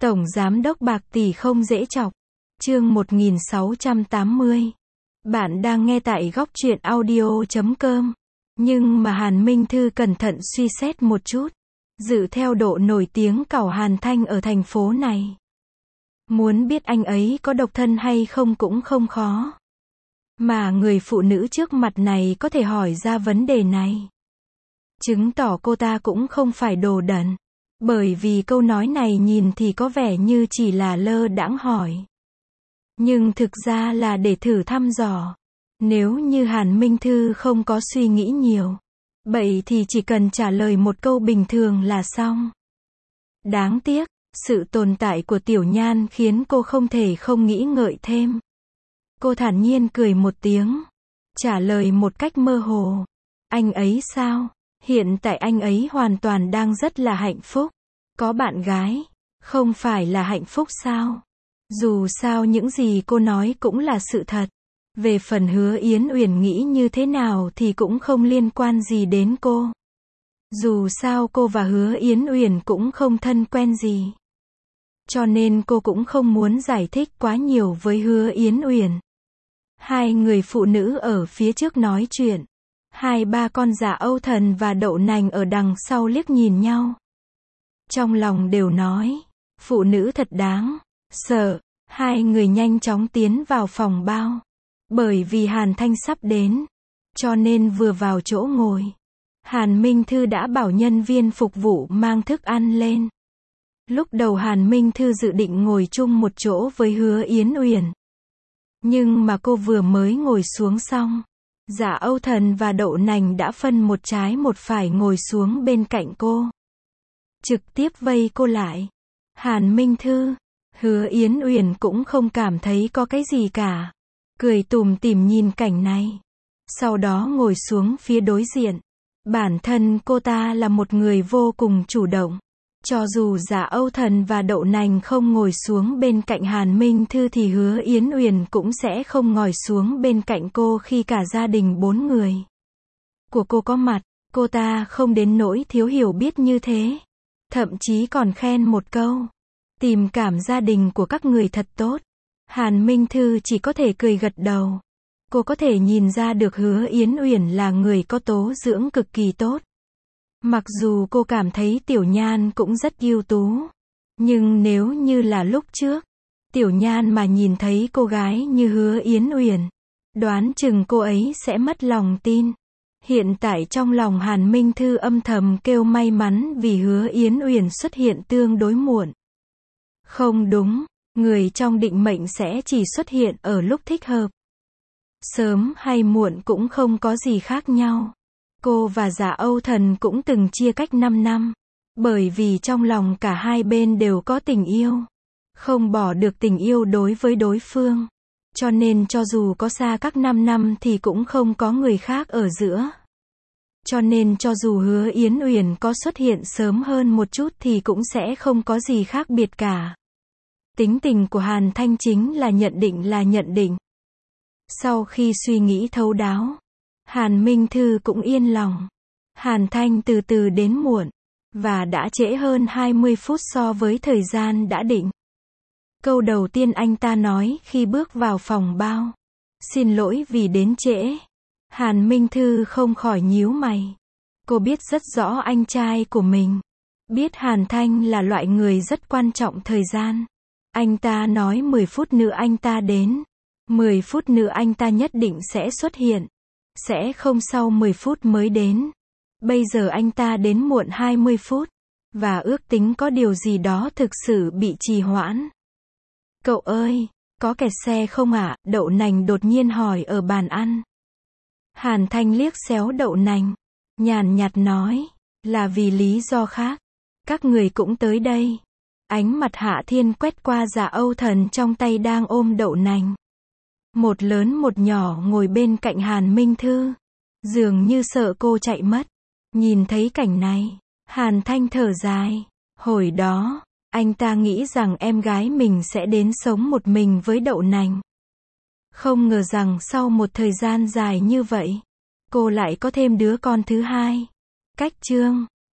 Tổng giám đốc bạc tỷ không dễ chọc. Chương 1680. Bạn đang nghe tại góc truyện audio.com. Nhưng mà Hàn Minh Thư cẩn thận suy xét một chút. Dự theo độ nổi tiếng cẩu Hàn Thanh ở thành phố này. Muốn biết anh ấy có độc thân hay không cũng không khó. Mà người phụ nữ trước mặt này có thể hỏi ra vấn đề này. Chứng tỏ cô ta cũng không phải đồ đần. Bởi vì câu nói này nhìn thì có vẻ như chỉ là lơ đãng hỏi. Nhưng thực ra là để thử thăm dò. Nếu như Hàn Minh Thư không có suy nghĩ nhiều. Vậy thì chỉ cần trả lời một câu bình thường là xong. Đáng tiếc, sự tồn tại của Tiểu Nhan khiến cô không thể không nghĩ ngợi thêm. Cô thản nhiên cười một tiếng. Trả lời một cách mơ hồ. Anh ấy sao? Hiện tại anh ấy hoàn toàn đang rất là hạnh phúc. Có bạn gái, không phải là hạnh phúc sao? Dù sao những gì cô nói cũng là sự thật. Về phần Hứa Yến Uyển nghĩ như thế nào thì cũng không liên quan gì đến cô. Dù sao cô và Hứa Yến Uyển cũng không thân quen gì. Cho nên cô cũng không muốn giải thích quá nhiều với Hứa Yến Uyển. Hai người phụ nữ ở phía trước nói chuyện. Hai ba con Dạ Âu Thần và Đậu Nành ở đằng sau liếc nhìn nhau. Trong lòng đều nói, phụ nữ thật đáng sợ. Hai người nhanh chóng tiến vào phòng bao. Bởi vì Hàn Thanh sắp đến, cho nên vừa vào chỗ ngồi, Hàn Minh Thư đã bảo nhân viên phục vụ mang thức ăn lên. Lúc đầu Hàn Minh Thư dự định ngồi chung một chỗ với Hứa Yến Uyển. Nhưng mà cô vừa mới ngồi xuống xong, Dạ Âu Thần và Đậu Nành đã phân một trái một phải ngồi xuống bên cạnh cô. Trực tiếp vây cô lại. Hàn Minh Thư, Hứa Yến Uyển cũng không cảm thấy có cái gì cả. Cười tủm tỉm nhìn cảnh này. Sau đó ngồi xuống phía đối diện. Bản thân cô ta là một người vô cùng chủ động. Cho dù Dạ Âu Thần và Đậu Nành không ngồi xuống bên cạnh Hàn Minh Thư thì Hứa Yến Uyển cũng sẽ không ngồi xuống bên cạnh cô khi cả gia đình 4 người của cô có mặt. Cô ta không đến nỗi thiếu hiểu biết như thế. Thậm chí còn khen một câu. Tình cảm gia đình của các người thật tốt. Hàn Minh Thư chỉ có thể cười gật đầu. Cô có thể nhìn ra được Hứa Yến Uyển là người có tố dưỡng cực kỳ tốt. Mặc dù cô cảm thấy Tiểu Nhan cũng rất ưu tú. Nhưng nếu như là lúc trước, Tiểu Nhan mà nhìn thấy cô gái như Hứa Yến Uyển, đoán chừng cô ấy sẽ mất lòng tin. Hiện tại trong lòng Hàn Minh Thư âm thầm kêu may mắn vì Hứa Yến Uyển xuất hiện tương đối muộn. Không đúng, người trong định mệnh sẽ chỉ xuất hiện ở lúc thích hợp. Sớm hay muộn cũng không có gì khác nhau. Cô và Dạ Âu Thần cũng từng chia cách 5 năm. Bởi vì trong lòng cả hai bên đều có tình yêu. Không bỏ được tình yêu đối với đối phương. Cho nên cho dù có xa cách 5 năm thì cũng không có người khác ở giữa. Cho nên cho dù Hứa Yến Uyển có xuất hiện sớm hơn một chút thì cũng sẽ không có gì khác biệt cả. Tính tình của Hàn Thanh chính là nhận định. Sau khi suy nghĩ thấu đáo, Hàn Minh Thư cũng yên lòng. Hàn Thanh từ từ đến muộn, và đã trễ hơn 20 phút so với thời gian đã định. Câu đầu tiên anh ta nói khi bước vào phòng bao. Xin lỗi vì đến trễ. Hàn Minh Thư không khỏi nhíu mày. Cô biết rất rõ anh trai của mình. Biết Hàn Thanh là loại người rất quan trọng thời gian. Anh ta nói 10 phút nữa anh ta đến. 10 phút nữa anh ta nhất định sẽ xuất hiện. Sẽ không sau 10 phút mới đến. Bây giờ anh ta đến muộn 20 phút. Và ước tính có điều gì đó thực sự bị trì hoãn. Cậu ơi, có kẹt xe không ạ? Đậu Nành đột nhiên hỏi ở bàn ăn. Hàn Thanh liếc xéo Đậu Nành. Nhàn nhạt nói. Là vì lý do khác. Các người cũng tới đây. Ánh mặt Hạ Thiên quét qua Dạ Âu Thần trong tay đang ôm Đậu Nành. Một lớn một nhỏ ngồi bên cạnh Hàn Minh Thư. Dường như sợ cô chạy mất. Nhìn thấy cảnh này, Hàn Thanh thở dài. Hồi đó, anh ta nghĩ rằng em gái mình sẽ đến sống một mình với Đậu Nành. Không ngờ rằng sau một thời gian dài như vậy, cô lại có thêm đứa con thứ hai. Cách chương